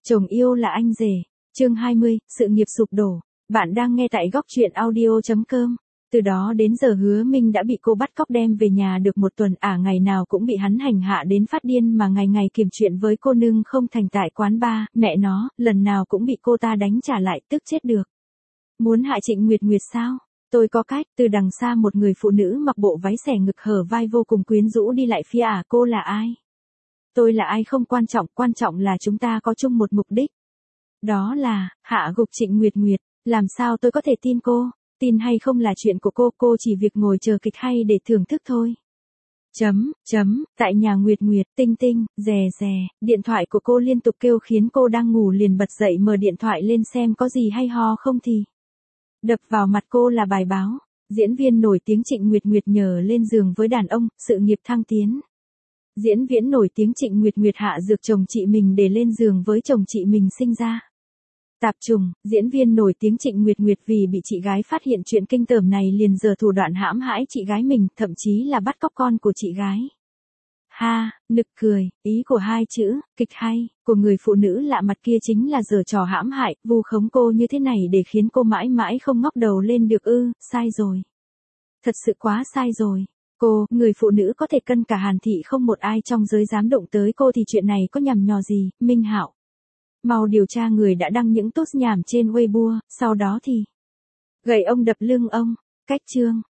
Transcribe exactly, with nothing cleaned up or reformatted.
Chồng yêu là anh rể. Chương hai mươi, sự nghiệp sụp đổ. Bạn đang nghe tại góc truyện audio chấm com. Từ đó đến giờ Hứa Minh đã bị cô bắt cóc đem về nhà được một tuần, à ngày nào cũng bị hắn hành hạ đến phát điên, mà ngày ngày kiềm chuyện với cô nương không thành tại quán bar, mẹ nó, lần nào cũng bị cô ta đánh trả lại, tức chết được. Muốn hại Trịnh Nguyệt Nguyệt sao? Tôi có cách. Từ đằng xa một người phụ nữ mặc bộ váy xẻ ngực hở vai vô cùng quyến rũ đi lại phía. À, cô là ai? Tôi là ai không quan trọng, quan trọng là chúng ta có chung một mục đích. Đó là hạ gục Trịnh Nguyệt Nguyệt. Làm sao tôi có thể tin cô? Tin hay không là chuyện của cô, cô chỉ việc ngồi chờ kịch hay để thưởng thức thôi. Chấm, chấm, tại nhà Nguyệt Nguyệt, tinh tinh, rè rè, điện thoại của cô liên tục kêu khiến cô đang ngủ liền bật dậy mở điện thoại lên xem có gì hay ho không thì. Đập vào mặt cô là bài báo, diễn viên nổi tiếng Trịnh Nguyệt Nguyệt nhờ lên giường với đàn ông, sự nghiệp thăng tiến. Diễn viên nổi tiếng Trịnh Nguyệt Nguyệt hạ dược chồng chị mình để lên giường với chồng chị mình sinh ra. Tạp trùng, diễn viên nổi tiếng Trịnh Nguyệt Nguyệt vì bị chị gái phát hiện chuyện kinh tởm này liền giở thủ đoạn hãm hại chị gái mình, thậm chí là bắt cóc con của chị gái. Ha, nực cười, ý của hai chữ, kịch hay, của người phụ nữ lạ mặt kia chính là giở trò hãm hại, vu khống cô như thế này để khiến cô mãi mãi không ngóc đầu lên được ư, sai rồi. Thật sự quá sai rồi. Cô, người phụ nữ có thể cân cả Hàn Thị không một ai trong giới dám động tới cô thì chuyện này có nhằm nhò gì, Minh Hạo. Mau điều tra người đã đăng những post nhảm trên Weibo, sau đó thì gậy ông đập lưng ông. Cách chương,